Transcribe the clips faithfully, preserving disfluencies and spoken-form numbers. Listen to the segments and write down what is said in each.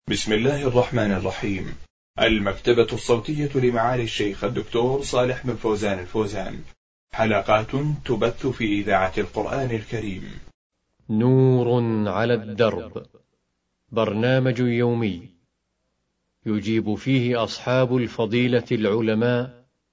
بسم الله الرحمن الرحيم. المكتبة الصوتية لمعالي الشيخ الدكتور صالح بن فوزان الفوزان، حلقات تبث في إذاعة القرآن الكريم. نور على الدرب، برنامج يومي يجيب فيه أصحاب الفضيلة العلماء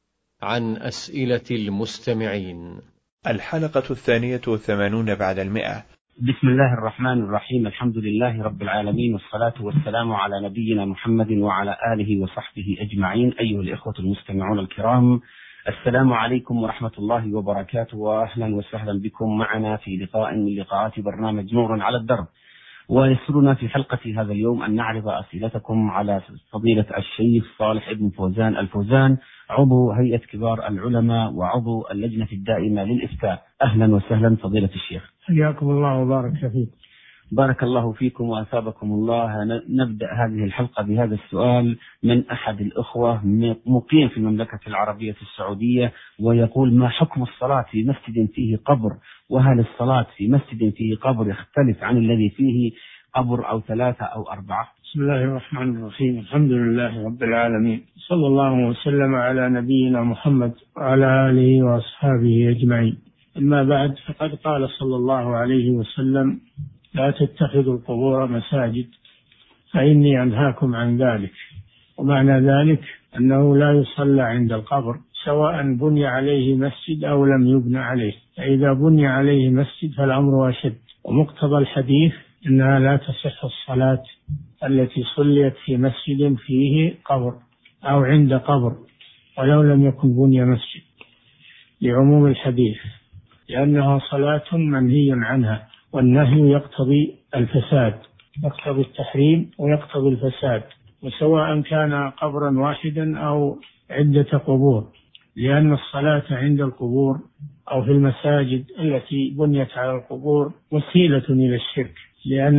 عن أسئلة المستمعين. الحلقة الثانية والثمانون بعد المئة. بسم الله الرحمن الرحيم. الحمد لله رب العالمين، والصلاة والسلام على نبينا محمد وعلى آله وصحبه أجمعين. أيها الإخوة المستمعون الكرام، السلام عليكم ورحمة الله وبركاته، وأهلا وسهلا بكم معنا في لقاء من لقاءات برنامج نور على الدرب. ويسرنا في حلقة هذا اليوم أن نعرض أسئلتكم على فضيلة الشيخ صالح بن فوزان الفوزان، عضو هيئة كبار العلماء وعضو اللجنة الدائمة للإفتاء. أهلا وسهلا فضيلة الشيخ. حياكم الله وبارك فيكم. بارك الله فيكم وأثابكم الله. نبدأ هذه الحلقة بهذا السؤال من أحد الأخوة مقيم في المملكة العربية السعودية، ويقول: ما حكم الصلاة في مسجد فيه قبر؟ وهل الصلاة في مسجد فيه قبر يختلف عن الذي فيه قبر أو ثلاثة أو أربعة؟ بسم الله الرحمن الرحيم. الحمد لله رب العالمين، صلى الله وسلم على نبينا محمد وعلى آله وأصحابه أجمعين. أما بعد، فقد قال صلى الله عليه وسلم: لا تتخذوا القبور مساجد فإني أنهاكم عن ذلك. ومعنى ذلك أنه لا يصلى عند القبر سواء بني عليه مسجد أو لم يبنى عليه، فإذا بني عليه مسجد فالأمر أشد. ومقتضى الحديث أنها لا تصح الصلاة التي صليت في مسجد فيه قبر أو عند قبر ولو لم يكن بني مسجد، لعموم الحديث، لأنها صلاة منهي عنها، والنهي يقتضي الفساد، يقتضي التحريم ويقتضي الفساد، وسواء كان قبرا واحدا أو عدة قبور، لأن الصلاة عند القبور أو في المساجد التي بنيت على القبور وسيلة إلى الشرك، لأن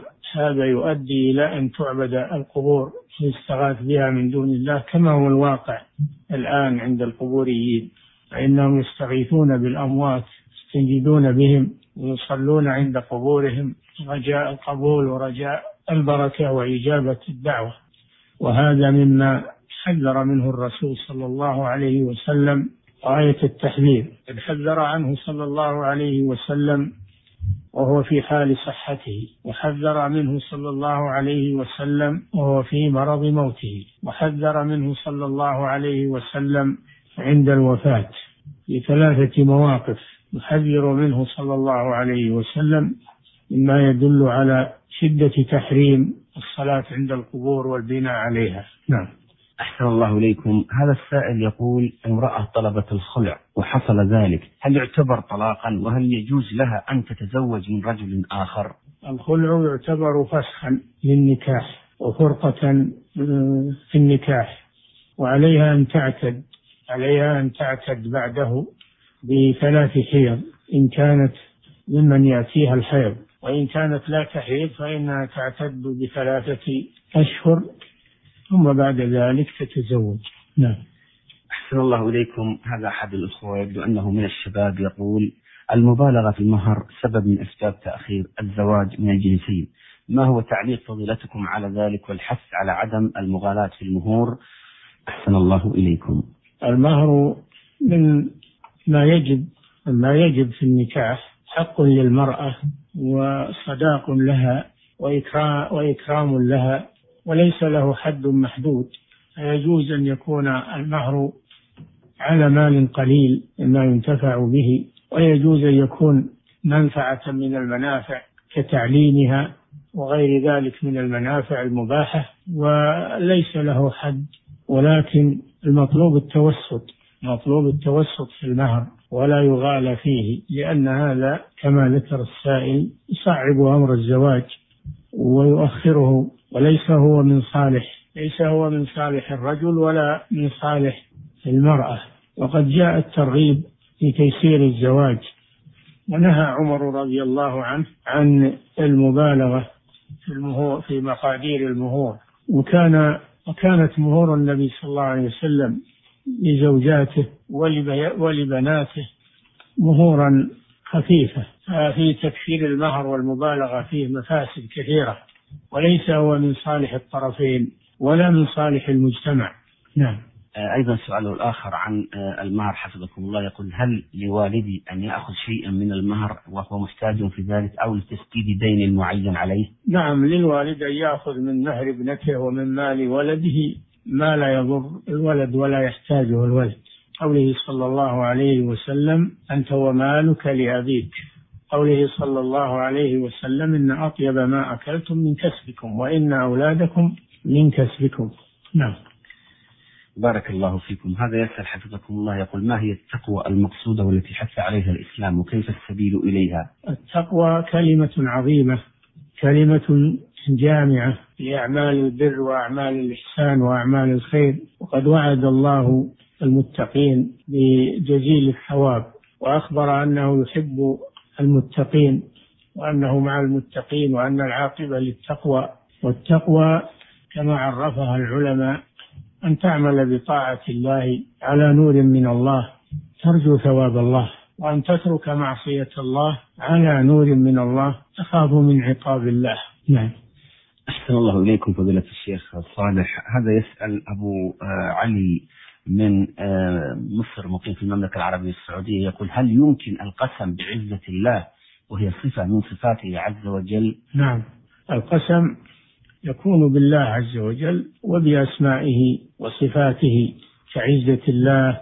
هذا يؤدي إلى أن تعبد القبور ويستغاث بها من دون الله، كما هو الواقع الآن عند القبوريين، فإنهم يستغيثون بالأموات، يستنجدون بهم ويصلون عند قبورهم رجاء القبول ورجاء البركة وإجابة الدعوة. وهذا مما حذر منه الرسول صلى الله عليه وسلم غاية التحذير. قد حذر عنه صلى الله عليه وسلم وهو في حال صحته، وحذر منه صلى الله عليه وسلم وهو في مرض موته، وحذر منه صلى الله عليه وسلم عند الوفاة، في ثلاثة مواقف يحذر منه صلى الله عليه وسلم، مما يدل على شدة تحريم الصلاة عند القبور والبناء عليها. نعم. أحسن الله إليكم. هذا السائل يقول: امرأة طلبت الخلع وحصل ذلك، هل يعتبر طلاقا؟ وهل يجوز لها أن تتزوج من رجل آخر؟ الخلع يعتبر فسخا للنكاح وفرقة في النكاح، وعليها أن تعتد عليها أن تعتد بعده بثلاث حيض إن كانت ممن يأتيها الحيض، وإن كانت لا تحيض فإنها تعتد بثلاثة أشهر ثم بعد ذلك تتزوج. نعم. أحسن الله إليكم. هذا أحد الأخوة يبدو أنه من الشباب، يقول: المبالغة في المهر سبب من أسباب تأخير الزواج من الجنسين، ما هو تعليق فضيلتكم على ذلك والحث على عدم المغالاة في المهور؟ أحسن الله إليكم. المهر من ما يجب ما يجب في النكاح، حق للمرأة وصداق لها وإكرام لها، وليس له حد محدود، فيجوز أن يكون المهر على مال قليل مما ينتفع به، ويجوز أن يكون منفعة من المنافع كتعليمها وغير ذلك من المنافع المباحة، وليس له حد، ولكن المطلوب التوسط مطلوب التوسط في المهر ولا يغالى فيه، لأن هذا كما ذكر السائل يصعب أمر الزواج ويؤخره، وليس هو من صالح ليس هو من صالح الرجل ولا من صالح المرأة. وقد جاء الترغيب في تيسير الزواج، ونهى عمر رضي الله عنه عن المبالغة في المهور في مقادير المهور، وكان وكانت مهور النبي صلى الله عليه وسلم لزوجاته ولبناته مهورا خفيفة. في تكفير المهر والمبالغة فيه مفاسد كثيرة، وليس هو من صالح الطرفين ولا من صالح المجتمع. نعم. أيضا سؤاله الآخر عن المهر حفظكم الله، يقول: هل لوالدي أن يأخذ شيئا من المهر وهو محتاج في ذلك أو لتسديد دين معين عليه؟ نعم، للوالد أن يأخذ من مهر ابنته ومن مال ولده ما لا يضر الولد ولا يحتاجه الولد. قوله صلى الله عليه وسلم: أنت ومالك لأبيك. قوله صلى الله عليه وسلم: إن أطيب ما أكلتم من كسبكم وإن أولادكم من كسبكم. نعم. بارك الله فيكم. هذا يسأل حفظكم الله، يقول: ما هي التقوى المقصودة والتي حث عليها الإسلام وكيف السبيل إليها؟ التقوى كلمة عظيمة، كلمة جامعة لأعمال البر وأعمال الإحسان وأعمال الخير، وقد وعد الله المتقين بجزيل الثواب، وأخبر أنه يحب المتقين وأنه مع المتقين وأن العاقبة للتقوى. والتقوى كما عرفها العلماء أن تعمل بطاعة الله على نور من الله ترجو ثواب الله، وأن تترك معصية الله على نور من الله تخاف من عقاب الله. نعم. أحسن الله إليكم فضيلة الشيخ صالح. هذا يسأل أبو علي من مصر مقيم في المملكة العربية السعودية، يقول: هل يمكن القسم بعزة الله وهي صفة من صفاته عز وجل؟ نعم، القسم يكون بالله عز وجل وبأسمائه وصفاته كعزة الله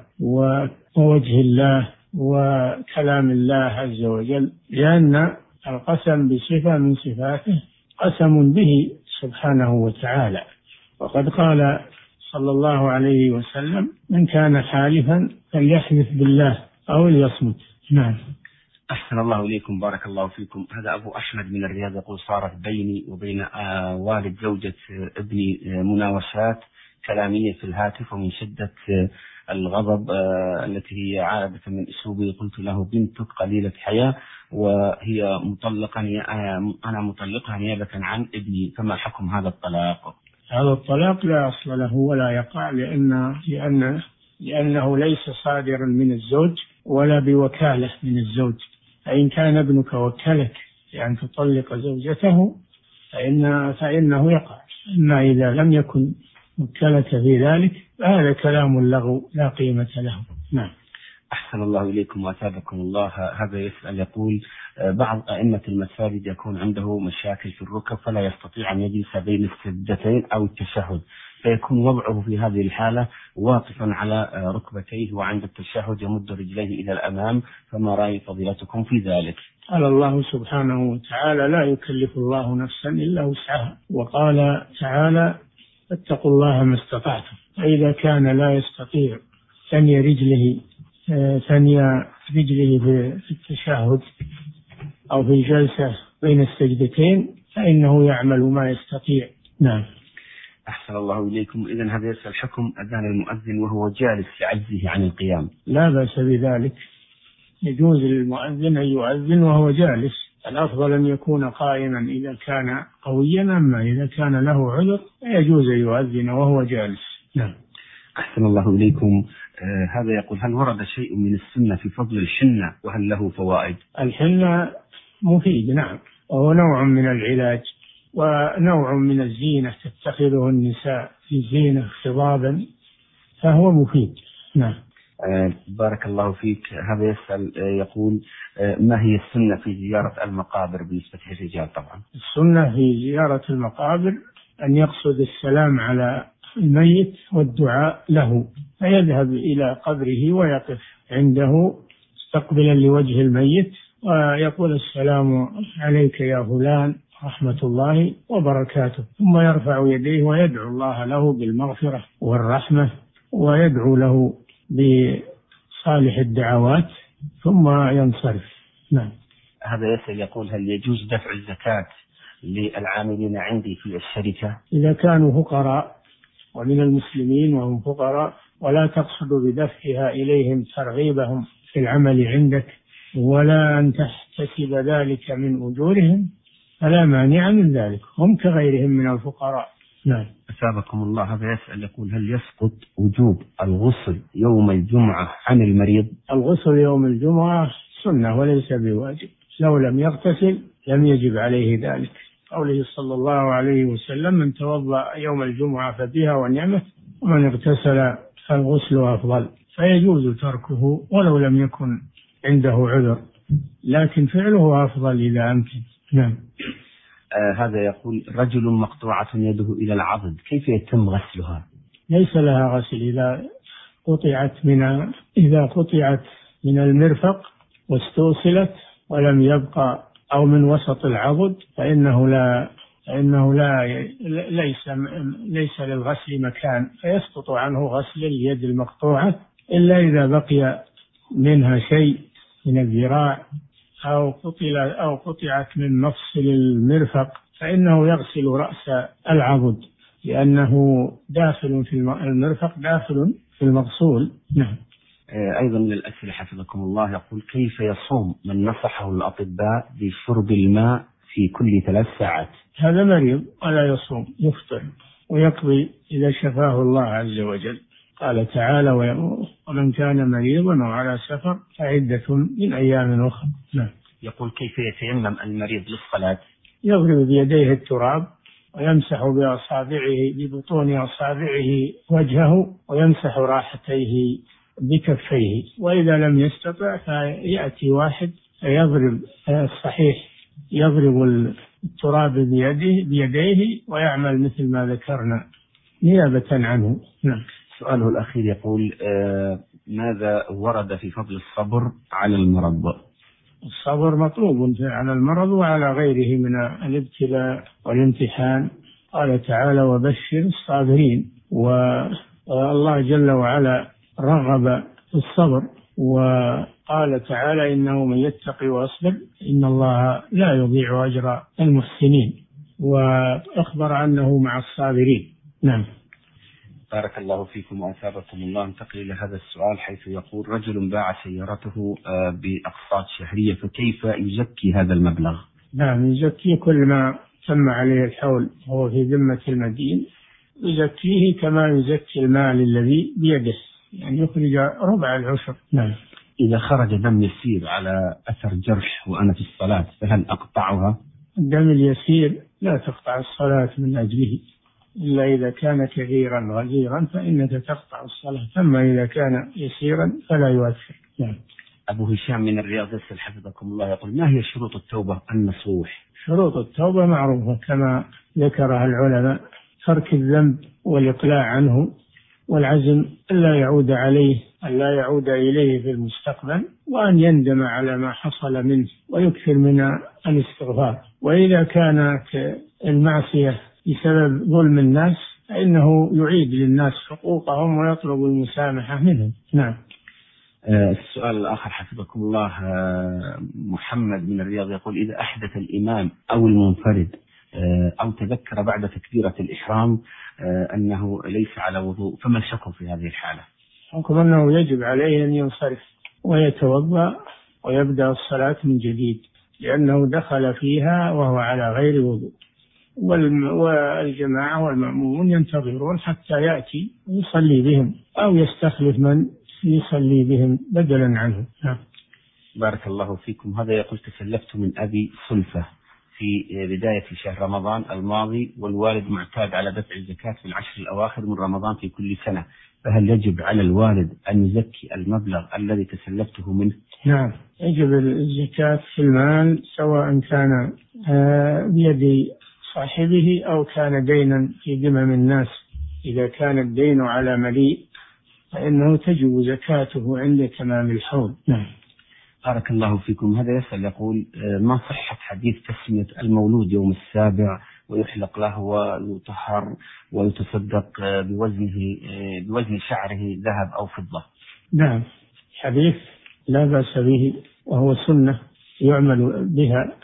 ووجه الله وكلام الله عز وجل، لأن القسم بصفة من صفاته قسم به سبحانه وتعالى. وقد قال صلى الله عليه وسلم: من كان حالفا فليحلف بالله أو ليصمت. نعم. أحسن الله إليكم بارك الله فيكم. هذا أبو أحمد من الرياض، يقول: صارت بيني وبين آه والد زوجة آه ابني آه مناوشات كلامية في الهاتف، ومن شدة آه الغضب آه التي هي عادة من أسلوبي قلت له: بنتك قليلة حياة وهي مطلقة، آه أنا مطلقها نيابة عن ابني، فما حكم هذا الطلاق؟ هذا الطلاق لا أصل له ولا يقع، لأن لأن لأنه ليس صادرا من الزوج ولا بوكالة من الزوج. فإن كان ابنك وكلك بأن تطلق زوجته فإن فإنه يقع، أما إذا لم يكن وكلك في ذلك فهذا كلام لغو لا قيمة له. نعم. أحسن الله إليكم وأثابكم الله. هذا يسأل يقول: بعض أئمة المساجد يكون عنده مشاكل في الركب فلا يستطيع أن يجلس بين السجدتين أو التشهد، فيكون وضعه في هذه الحالة واقفا على ركبتيه وعند التشهد يمد رجليه إلى الأمام، فما رأي فضيلتكم في ذلك؟ قال الله سبحانه وتعالى: لا يكلف الله نفسا إلا وسعها. وقال تعالى: فاتقوا الله ما استطعتم. فإذا كان لا يستطيع ثني رجله ثني رجله في التشهد أو في الجلسة بين السجدتين فإنه يعمل ما يستطيع. نعم. أحسن الله إليكم. إذن هذا يسأل: حكم أذان المؤذن وهو جالس لعجزه عن القيام؟ لا بأس بذلك، يجوز للمؤذن أن يؤذن وهو جالس، الأفضل أن يكون قائما إذا كان قويا، أما إذا كان له عذر يجوز أن يؤذن وهو جالس. نعم. أحسن الله إليكم. آه هذا يقول: هل ورد شيء من السنة في فضل الحنة وهل له فوائد؟ الحنة مفيد، نعم، وهو نوع من العلاج ونوع من الزينة تتخذه النساء في زينة خضابا، فهو مفيد. نعم. آه بارك الله فيك. هذا يسأل آه يقول: آه ما هي السنة في زيارة المقابر بالنسبة للرجال؟ طبعا السنة في زيارة المقابر أن يقصد السلام على الميت والدعاء له، فيذهب إلى قبره ويقف عنده مستقبلا لوجه الميت ويقول: السلام عليك يا فلان رحمة الله وبركاته، ثم يرفع يديه ويدعو الله له بالمغفرة والرحمة ويدعو له بصالح الدعوات ثم ينصرف. نعم. هذا يسأل يقول: هل يجوز دفع الزكاة للعاملين عندي في الشركة؟ إذا كانوا فقراء ومن المسلمين وهم فقراء ولا تقصد بدفعها إليهم ترغيبهم في العمل عندك ولا أن تحتسب ذلك من أجورهم فلا مانع من ذلك، هم كغيرهم من الفقراء. نعم. أثابكم الله. هذا يسأل يقول: هل يسقط وجوب الغسل يوم الجمعة عن المريض؟ الغسل يوم الجمعة سنة وليس بواجب، لو لم يغتسل لم يجب عليه ذلك، قوله صلى الله عليه وسلم: من توضأ يوم الجمعة فبها ونعمة، ومن اغتسل فالغسل أفضل. فيجوز تركه ولو لم يكن عنده عذر، لكن فعله أفضل إذا أمكن. نعم. آه هذا يقول: رجل مقطوعة يده إلى العضد، كيف يتم غسلها؟ ليس لها غسل. إذا قطعت من إذا قطعت من المرفق واستوصلت ولم يبقى، أو من وسط العضد، فإنه لا فإنه لا ليس ليس للغسل مكان، فيسقط عنه غسل اليد المقطوعة، إلا إذا بقي منها شيء من الذراع أو قطع أو قطعت من مفصل المرفق، فإنه يغسل رأس العضد، لأنه داخل في المرفق، داخل في المغسول. نعم. أيضا من الأسئلة حفظكم الله يقول: كيف يصوم من نصحه الأطباء بشرب الماء في كل ثلاث ساعات؟ هذا مريض ولا يصوم، يفطر ويقضي إذا شفاه الله عز وجل. قال تعالى: ومن كان مريضا أو على سفر فعدة من أيام أخرى. نعم. يقول: كيف يتيمم المريض للصلاة؟ يضرب بيديه التراب ويمسح بأصابعه ببطون أصابعه وجهه، ويمسح راحتيه بكفيه، وإذا لم يستطع فيأتي واحد فيضرب الصحيح، يضرب التراب بيده بيديه ويعمل مثل ما ذكرنا نيابة عنه. نعم. سؤاله الأخير يقول: آه ماذا ورد في فضل الصبر على المرض؟ الصبر مطلوب على المرض وعلى غيره من الابتلاء والامتحان. قال تعالى: وبشر الصابرين. والله جل وعلا رغب في الصبر، وقال تعالى: إنه من يتقي ويصبر إن الله لا يضيع أجر المحسنين، وأخبر أنه مع الصابرين. نعم. بارك الله فيكم وأثابكم الله. انتقل إلى هذا السؤال حيث يقول: رجل باع سيارته بأقساط شهرية، فكيف يزكي هذا المبلغ؟ نعم، يزكي كل ما تم عليه الحول وهو في ذمة المدين، يزكيه كما يزكي المال الذي بيده، يعني يخرج ربع العشر. نعم. إذا خرج دم يسير على أثر جرح وأنا في الصلاة فهل أقطعها؟ الدم اليسير لا تقطع الصلاة من أجله، إلا إذا كان كثيرا غزيرا فإنك تقطع الصلاة، أما إذا كان يسيرا فلا يؤثر. نعم. أبو هشام من الرياض يسأل حفظكم الله يقول: ما هي شروط التوبة النصوح؟ شروط التوبة معروفة كما ذكرها العلماء: ترك الذنب والإقلاع عنه، والعزم ألا يعود عليه ألا يعود إليه في المستقبل، وأن يندم على ما حصل منه ويكثر من الاستغفار. وإذا كانت المعصية بسبب ظلم الناس فإنه يعيد للناس حقوقهم ويطلب المسامحة منهم. نعم. السؤال الآخر حفظكم الله، محمد من الرياض يقول: إذا أحدث الإمام أو المنفرد أو تذكر بعد تكبيرة الإحرام أنه ليس على وضوء، فما الحكم في هذه الحالة؟ حكم أنه يجب عليه أن ينصرف ويتوضأ ويبدأ الصلاة من جديد، لأنه دخل فيها وهو على غير وضوء، والجماعة والمأمومون ينتظرون حتى يأتي ويصلي بهم أو يستخلف من يصلي بهم بدلا عنه. بارك الله فيكم. هذا يقول: تسلفت من أبي سلفة في بداية شهر رمضان الماضي، والوالد معتاد على دفع الزكاة في العشر الأواخر من رمضان في كل سنة، فهل يجب على الوالد أن يزكي المبلغ الذي تسلفته منه؟ نعم، يجب الزكاة في المال، سواء كان بيد صاحبه أو كان دينا في ذمم الناس. إذا كان الدين على مليء فإنه تجب زكاته عند تمام الحول. نعم. بارك الله فيكم. هذا يسأل يقول: ما صحة حديث تسمية المولود يوم السابع ويحلق له ويطهر ويتصدق بوزنه بوزن شعره ذهب أو فضة؟ نعم، حديث لا بأس به وهو سنة يعمل بها،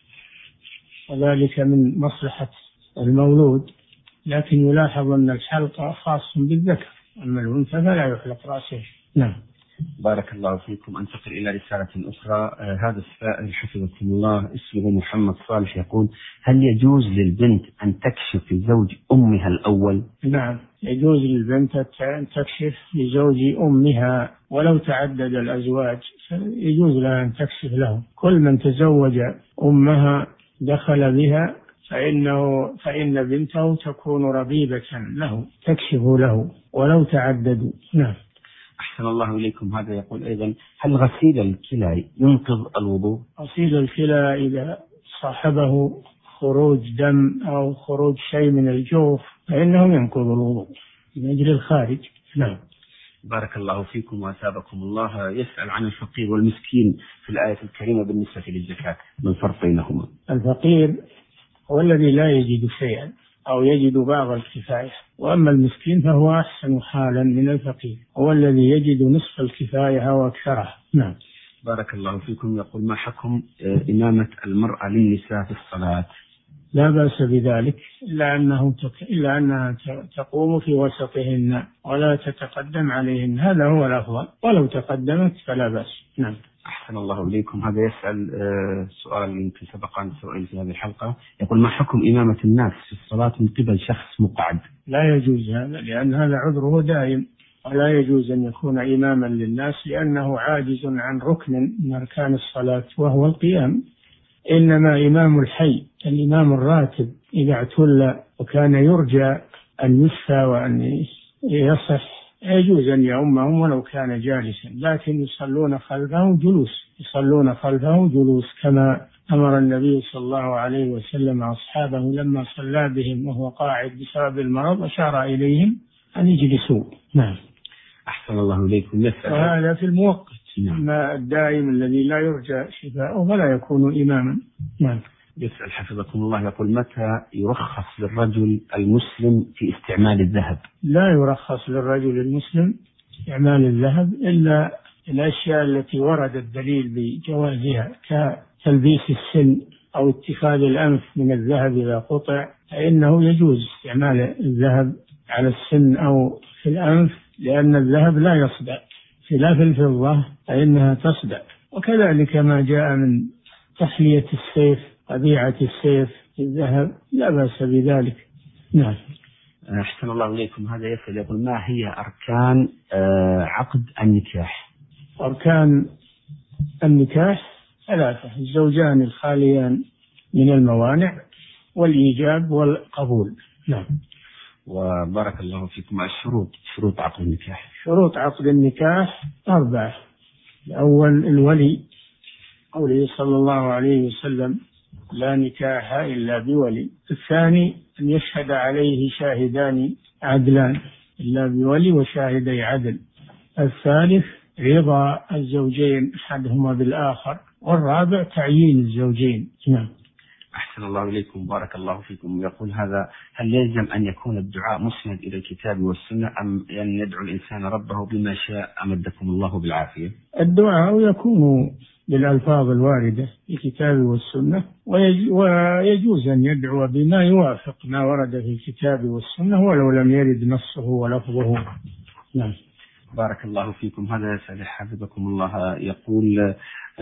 وذلك من مصلحة المولود، لكن يلاحظ أن الحلق خاص بالذكر، أما الأنثى فلا يحلق رأسه. نعم. بارك الله فيكم. أنتقل إلى رسالة أخرى. آه هذا السائل حفظكم الله اسمه محمد صالح يقول: هل يجوز للبنت أن تكشف لزوج أمها الأول؟ نعم، يجوز للبنت أن تكشف لزوج أمها ولو تعدد الأزواج، يجوز لها أن تكشف له. كل من تزوج أمها دخل بها فإنه فإن بنته تكون ربيبة له تكشف له ولو تعددوا. نعم. أحسن الله إليكم. هذا يقول أيضا: هل غسيل الكلى ينقض الوضوء؟ غسيل الكلى إذا صاحبه خروج دم أو خروج شيء من الجوف فإنه ينقض الوضوء من أجل الخارج. نعم. بارك الله فيكم وأثابكم الله. يسأل عن الفقير والمسكين في الآية الكريمة بالنسبة للزكاة، ما الفرق بينهما؟ الفقير هو الذي لا يجد شيئا أو يجد بعض الكفاية، وأما المسكين فهو أحسن حالا من الفقير، هو الذي يجد نصف الكفاية أو أكثرها. نعم. بارك الله فيكم. يقول: ما حكم إمامة المرأة للنساء في الصلاة؟ لا بأس بذلك، إلا أنه تك... إلا أنها تقوم في وسطهن ولا تتقدم عليهن، هذا هو الأفضل، ولو تقدمت فلا بأس. نعم. أحسن الله إليكم. هذا يسأل سؤال يمكن سبق أن سئل في هذه الحلقة. يقول: ما حكم إمامة الناس في الصلاة من قبل شخص مقعد؟ لا يجوز هذا، لأن هذا عذره دائم، ولا يجوز أن يكون إماما للناس لأنه عاجز عن ركن من أركان الصلاة وهو القيام. إنما إمام الحي الإمام الراتب إذا اعتل وكان يرجى أن يشفى وأن يصح يجوز أن يؤمهم ولو كان جالسا، لكن يصلون خلفه جلوس يصلون خلفه جلوس كما أمر النبي صلى الله عليه وسلم أصحابه لما صلى بهم وهو قاعد بسبب المرض أشار إليهم أن يجلسوا. نعم. أحسن الله إليكم. يسأل وهذا في المؤقت. أما الدائم الذي لا يرجى شفاؤه فلا يكون إماما. نعم. يسأل حفظكم الله. يقول: متى يرخص للرجل المسلم في استعمال الذهب؟ لا يرخص للرجل المسلم استعمال الذهب إلا الأشياء التي ورد الدليل بجوازها كتلبيس السن أو اتخاذ الأنف من الذهب إذا قطع، فإنه يجوز استعمال الذهب على السن أو في الأنف، لأن الذهب لا يصدع خلاف الفضة فإنها تصدع. وكذلك ما جاء من تحلية السيف طبيعة السيف في الذهب لا بأس بذلك. نعم. أحسن الله إليكم. هذا يسأل يقول: ما هي أركان عقد النكاح؟ أركان النكاح ثلاثة: الزوجان الخاليان من الموانع والإيجاب والقبول. نعم. وبارك الله فيكم. الشروط شروط عقد النكاح. شروط عقد النكاح أربعة: الأول الولي، قوله صلى الله عليه وسلم: لا نكاح إلا بولي. الثاني أن يشهد عليه شاهدان عدلان إلا بولي وشاهدي عدل. الثالث رضا الزوجين أحدهما بالآخر. والرابع تعيين الزوجين. نعم. أحسن الله إليكم. بارك الله فيكم. يقول هذا: هل يلزم أن يكون الدعاء مسند إلى الكتاب والسنة أم أن يدعو الإنسان ربه بما شاء أمدكم الله بالعافية؟ الدعاء يكون بالألفاظ الواردة في الكتاب والسنة، ويجوز أن يدعو بما يوافق ما ورد في الكتاب والسنة ولو لم يرد نصه ولفظه. نعم. بارك الله فيكم. هذا يسأل حفظكم الله. يقول: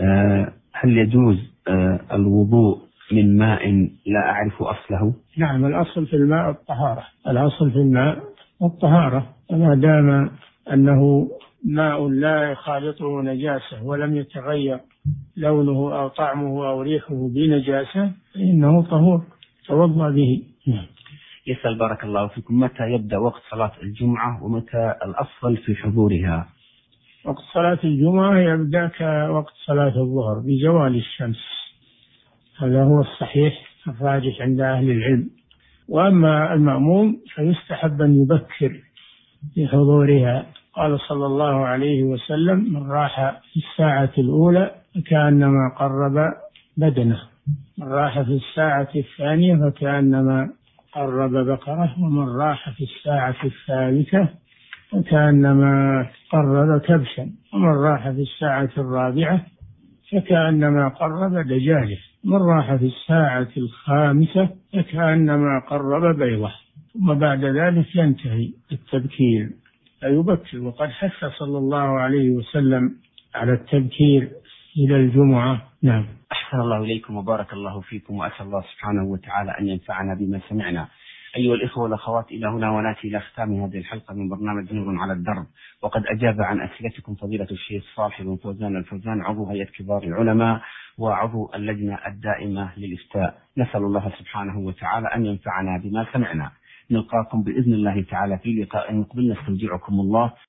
هل يجوز الوضوء من ماء لا أعرف أصله؟ نعم. الأصل في الماء الطهارة الأصل في الماء الطهارة ما دام أنه ماء لا يخالطه نجاسة ولم يتغير لونه أو طعمه أو ريحه بنجاسة فإنه طهور توضأ به. يسأل بارك الله فيكم: متى يبدأ وقت صلاة الجمعة ومتى الأفضل في حضورها؟ وقت صلاة الجمعة يبدأ كوقت صلاة الظهر بزوال الشمس، هذا هو الصحيح الراجح عند أهل العلم. وأما المأموم فيستحب أن يبكر في حضورها. قال صلى الله عليه وسلم: من راح في الساعة الأولى فكأنما قرب بدنه، من راح في الساعة الثانية فكأنما قرب بقرة، ومن راح في الساعة الثالثة فكأنما قرب كبشا، ومن راح في الساعة الرابعة فكأنما قرب دجاجة، من راح في الساعة الخامسة فكأنما قرب بيضة. ثم بعد ذلك ينتهي التبكير فيبكر. وقد حث صلى الله عليه وسلم على التبكير إلى الجمعة. نعم. أحسن الله إليكم وبارك الله فيكم، وأسأل الله سبحانه وتعالى أن ينفعنا بما سمعنا. أيها الإخوة والأخوات، إلى هنا ونأتي إلى ختام هذه الحلقة من برنامج نور على الدرب، وقد أجاب عن أسئلتكم فضيلة الشيخ صالح بن فوزان الفوزان، عضو هيئة كبار العلماء وعضو اللجنة الدائمة للإفتاء. نسأل الله سبحانه وتعالى أن ينفعنا بما سمعنا. نلقاكم بإذن الله تعالى في لقاء مقبل، نستودعكم الله.